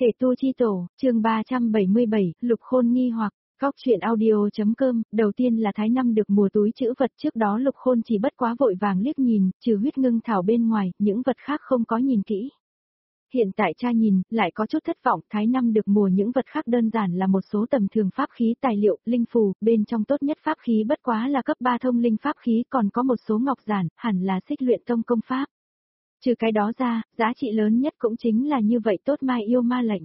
Thể tu chi tổ, chương 377, Lục Khôn nghi hoặc, góc truyện audio.com, đầu tiên là Thái Năm được mùa túi trữ vật, trước đó Lục Khôn chỉ bất quá vội vàng liếc nhìn, trừ huyết ngưng thảo bên ngoài, những vật khác không có nhìn kỹ. Hiện tại cha nhìn, lại có chút thất vọng, Thái Năm được mùa những vật khác đơn giản là một số tầm thường pháp khí tài liệu, linh phù, bên trong tốt nhất pháp khí bất quá là cấp 3 thông linh pháp khí, còn có một số ngọc giản, hẳn là xích luyện tông công pháp. Trừ cái đó ra, giá trị lớn nhất cũng chính là như vậy tốt mai yêu ma lệnh.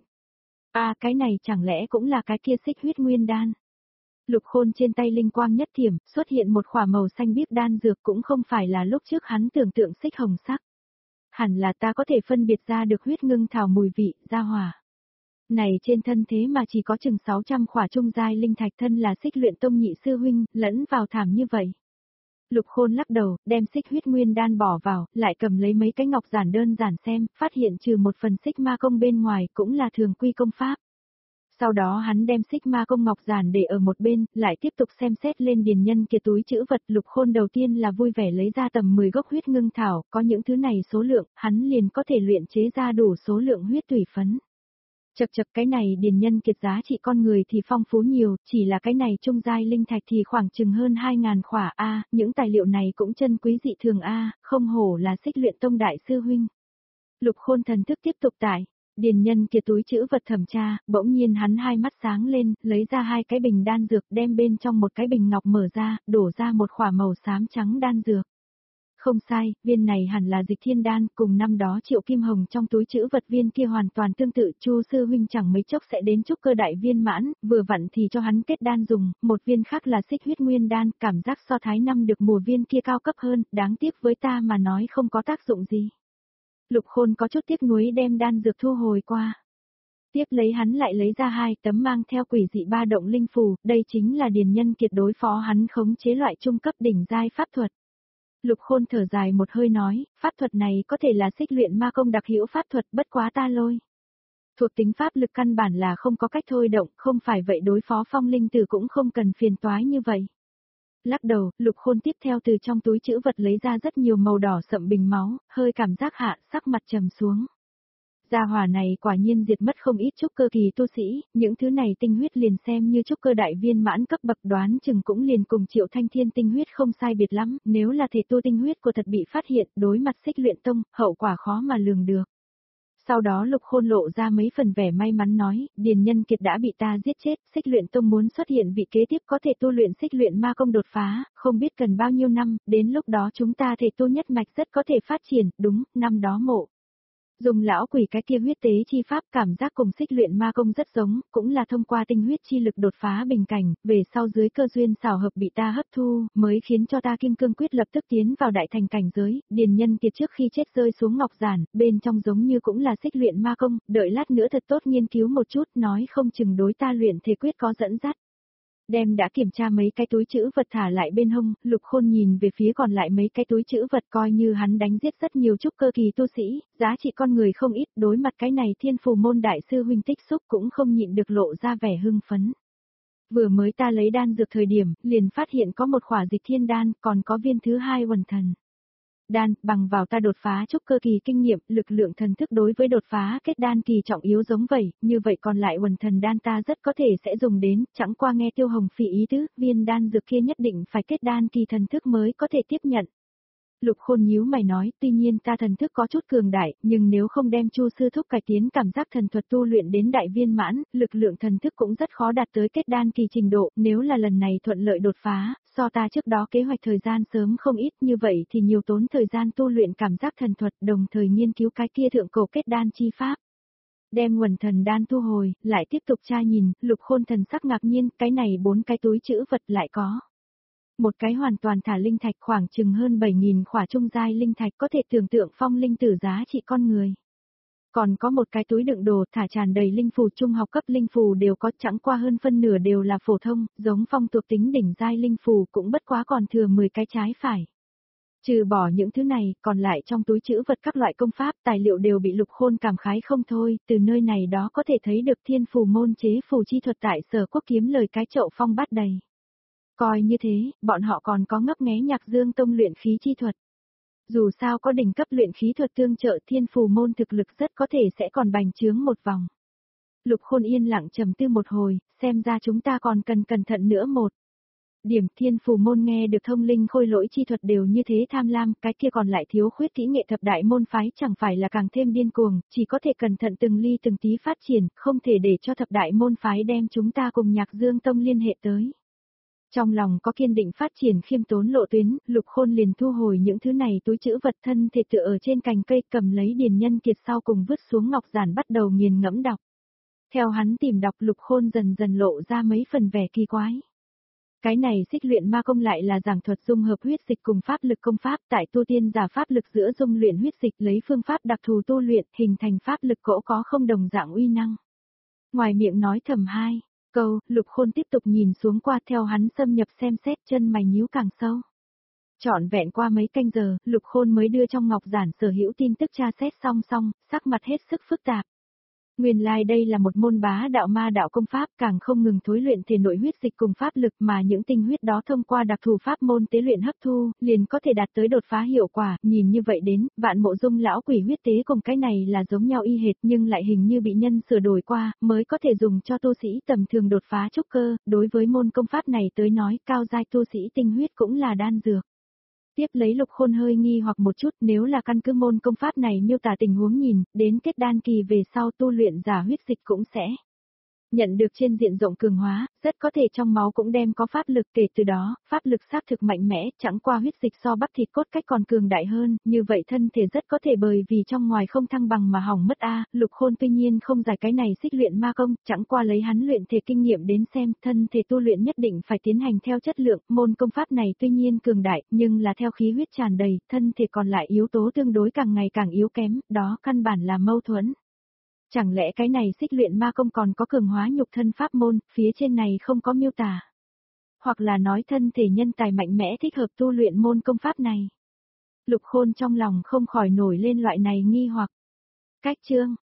Cái này chẳng lẽ cũng là cái kia xích huyết nguyên đan. Lục Khôn trên tay linh quang nhất thiểm, xuất hiện một khỏa màu xanh biếc đan dược cũng không phải là lúc trước hắn tưởng tượng xích hồng sắc. Hẳn là ta có thể phân biệt ra được huyết ngưng thảo mùi vị, gia hỏa. Này trên thân thế mà chỉ có chừng 600 khỏa trung giai linh thạch, thân là xích luyện tông nhị sư huynh, lẫn vào thảm như vậy. Lục Khôn lắc đầu, đem xích huyết nguyên đan bỏ vào, lại cầm lấy mấy cái ngọc giản đơn giản xem, phát hiện trừ một phần xích ma công bên ngoài cũng là thường quy công pháp. Sau đó hắn đem xích ma công ngọc giản để ở một bên, lại tiếp tục xem xét lên điền nhân kia túi trữ vật. Lục Khôn đầu tiên là vui vẻ lấy ra tầm 10 gốc huyết ngưng thảo, có những thứ này số lượng, hắn liền có thể luyện chế ra đủ số lượng huyết tủy phấn. Chật cái này điền nhân kiệt giá trị con người thì phong phú nhiều, chỉ là cái này trung giai linh thạch thì khoảng chừng hơn 2.000 khỏa những tài liệu này cũng chân quý dị thường không hổ là xích luyện tông đại sư huynh. Lục Khôn thần thức tiếp tục tải, điền nhân kiệt túi trữ vật thẩm tra, bỗng nhiên hắn hai mắt sáng lên, lấy ra hai cái bình đan dược, đem bên trong một cái bình ngọc mở ra, đổ ra một khỏa màu xám trắng đan dược. Không sai, viên này hẳn là dịch thiên đan, cùng năm đó Triệu Kim Hồng trong túi trữ vật viên kia hoàn toàn tương tự. Chu sư huynh chẳng mấy chốc sẽ đến trúc cơ đại viên mãn, vừa vặn thì cho hắn kết đan dùng, một viên khác là xích huyết nguyên đan, cảm giác so Thái Năm được mùa viên kia cao cấp hơn, đáng tiếc với ta mà nói không có tác dụng gì. Lục Khôn có chút tiếc nuối đem đan dược thu hồi qua. Tiếp lấy hắn lại lấy ra hai tấm mang theo quỷ dị ba động linh phù, đây chính là điền nhân kiệt đối phó hắn khống chế loại trung cấp đỉnh giai pháp thuật. Lục Khôn thở dài một hơi nói, pháp thuật này có thể là xích luyện ma công đặc hữu pháp thuật, bất quá ta lôi. Thuộc tính pháp lực căn bản là không có cách thôi động, không phải vậy đối phó phong linh tử cũng không cần phiền toái như vậy. Lắc đầu, Lục Khôn tiếp theo từ trong túi trữ vật lấy ra rất nhiều màu đỏ sậm bình máu, hơi cảm giác hạ, sắc mặt trầm xuống. Gia hỏa này quả nhiên diệt mất không ít trúc cơ kỳ tu sĩ, những thứ này tinh huyết liền xem như trúc cơ đại viên mãn cấp bậc, đoán chừng cũng liền cùng Triệu Thanh Thiên tinh huyết không sai biệt lắm, nếu là thể tu tinh huyết của thật bị phát hiện, đối mặt xích luyện tông, hậu quả khó mà lường được. Sau đó Lục Khôn lộ ra mấy phần vẻ may mắn nói, điền nhân kiệt đã bị ta giết chết, xích luyện tông muốn xuất hiện vị kế tiếp có thể tu luyện xích luyện ma công đột phá, không biết cần bao nhiêu năm, đến lúc đó chúng ta thể tu nhất mạch rất có thể phát triển, đúng, năm đó mộ. Dùng lão quỷ cái kia huyết tế chi pháp, cảm giác cùng xích luyện ma công rất giống, cũng là thông qua tinh huyết chi lực đột phá bình cảnh, về sau dưới cơ duyên xảo hợp bị ta hấp thu, mới khiến cho ta kim cương quyết lập tức tiến vào đại thành cảnh giới. Điền nhân kiệt trước khi chết rơi xuống ngọc giản, bên trong giống như cũng là xích luyện ma công, đợi lát nữa thật tốt nghiên cứu một chút, nói không chừng đối ta luyện thể quyết có dẫn dắt. Đem đã kiểm tra mấy cái túi trữ vật thả lại bên hông, Lục Khôn nhìn về phía còn lại mấy cái túi trữ vật, coi như hắn đánh giết rất nhiều trúc cơ kỳ tu sĩ, giá trị con người không ít, đối mặt cái này thiên phù môn đại sư huynh tích xúc cũng không nhịn được lộ ra vẻ hưng phấn. Vừa mới ta lấy đan dược thời điểm, liền phát hiện có một khỏa dịch thiên đan, còn có viên thứ hai uẩn thần đan, bằng vào ta đột phá trúc cơ kỳ kinh nghiệm, lực lượng thần thức đối với đột phá kết đan kỳ trọng yếu giống vậy, như vậy còn lại uẩn thần đan ta rất có thể sẽ dùng đến, chẳng qua nghe Tiêu Hồng Phỉ ý tứ, viên đan dược kia nhất định phải kết đan kỳ thần thức mới có thể tiếp nhận. Lục Khôn nhíu mày nói, tuy nhiên ta thần thức có chút cường đại, nhưng nếu không đem Chu sư thúc cải tiến cảm giác thần thuật tu luyện đến đại viên mãn, lực lượng thần thức cũng rất khó đạt tới kết đan kỳ trình độ, nếu là lần này thuận lợi đột phá, so ta trước đó kế hoạch thời gian sớm không ít, như vậy thì nhiều tốn thời gian tu luyện cảm giác thần thuật, đồng thời nghiên cứu cái kia thượng cổ kết đan chi pháp. Đem uẩn thần đan thu hồi, lại tiếp tục tra nhìn, Lục Khôn thần sắc ngạc nhiên, cái này 4 cái túi trữ vật lại có. Một cái hoàn toàn thả linh thạch khoảng chừng hơn 7.000 khỏa trung giai linh thạch, có thể tưởng tượng phong linh tử giá trị con người. Còn có một cái túi đựng đồ thả tràn đầy linh phù, trung học cấp linh phù đều có, chẳng qua hơn phân nửa đều là phổ thông, giống phong thuộc tính đỉnh giai linh phù cũng bất quá còn thừa 10 cái trái phải. Trừ bỏ những thứ này, còn lại trong túi trữ vật các loại công pháp, tài liệu đều bị Lục Khôn cảm khái không thôi, từ nơi này đó có thể thấy được thiên phù môn chế phù chi thuật tại Sở Quốc kiếm lời cái chậu phong bát đầy. Coi như thế, bọn họ còn có ngấp nghé Nhạc Dương Tông luyện khí chi thuật. Dù sao có đỉnh cấp luyện khí thuật tương trợ, thiên phù môn thực lực rất có thể sẽ còn bành trướng một vòng. Lục Khôn yên lặng trầm tư một hồi, xem ra chúng ta còn cần cẩn thận nữa một. Điểm Thiên Phù môn nghe được thông linh khôi lỗi chi thuật đều như thế tham lam, cái kia còn lại thiếu khuyết kỹ nghệ thập đại môn phái chẳng phải là càng thêm điên cuồng, chỉ có thể cẩn thận từng ly từng tí phát triển, không thể để cho thập đại môn phái đem chúng ta cùng Nhạc Dương Tông liên hệ tới. Trong lòng có kiên định phát triển khiêm tốn lộ tuyến, Lục Khôn liền thu hồi những thứ này túi trữ vật, thân thể tựa ở trên cành cây, cầm lấy Điền Nhân Kiệt sau cùng vứt xuống ngọc giản bắt đầu nghiền ngẫm đọc. Theo hắn tìm đọc, Lục Khôn dần dần lộ ra mấy phần vẻ kỳ quái. Cái này xích luyện ma công lại là giảng thuật dung hợp huyết dịch cùng pháp lực công pháp, tại tu tiên giả pháp lực giữa dung luyện huyết dịch, lấy phương pháp đặc thù tu luyện, hình thành pháp lực cỗ có không đồng dạng uy năng. Ngoài miệng nói thầm hai câu, Lục Khôn tiếp tục nhìn xuống qua, theo hắn xâm nhập xem xét, chân mày nhíu càng sâu. Trọn vẹn qua mấy canh giờ, Lục Khôn mới đưa trong ngọc giản sở hữu tin tức tra xét xong, sắc mặt hết sức phức tạp. Nguyên lai đây là một môn bá đạo ma đạo công pháp, càng không ngừng thối luyện thể nội huyết dịch cùng pháp lực, mà những tinh huyết đó thông qua đặc thù pháp môn tế luyện hấp thu, liền có thể đạt tới đột phá hiệu quả. Nhìn như vậy đến, Vạn Mộ Dung lão quỷ huyết tế cùng cái này là giống nhau y hệt, nhưng lại hình như bị nhân sửa đổi qua, mới có thể dùng cho tu sĩ tầm thường đột phá trúc cơ. Đối với môn công pháp này tới nói, cao giai tu sĩ tinh huyết cũng là đan dược. Tiếp lấy Lục Khôn hơi nghi hoặc một chút, nếu là căn cứ môn công pháp này miêu tả tình huống nhìn, đến kết đan kỳ về sau tu luyện giả huyết dịch cũng sẽ nhận được trên diện rộng cường hóa, rất có thể trong máu cũng đem có pháp lực, kể từ đó, pháp lực xác thực mạnh mẽ, chẳng qua huyết dịch so bắp thịt cốt cách còn cường đại hơn, như vậy thân thể rất có thể bởi vì trong ngoài không thăng bằng mà hỏng mất a. Lục Khôn tuy nhiên không giải cái này xích luyện ma công, chẳng qua lấy hắn luyện thể kinh nghiệm đến xem, thân thể tu luyện nhất định phải tiến hành theo chất lượng, môn công pháp này tuy nhiên cường đại, nhưng là theo khí huyết tràn đầy, thân thể còn lại yếu tố tương đối càng ngày càng yếu kém, đó căn bản là mâu thuẫn. Chẳng lẽ cái này xích luyện ma công còn có cường hóa nhục thân pháp môn, phía trên này không có miêu tả. Hoặc là nói thân thể nhân tài mạnh mẽ thích hợp tu luyện môn công pháp này. Lục Khôn trong lòng không khỏi nổi lên loại này nghi hoặc. Cách chương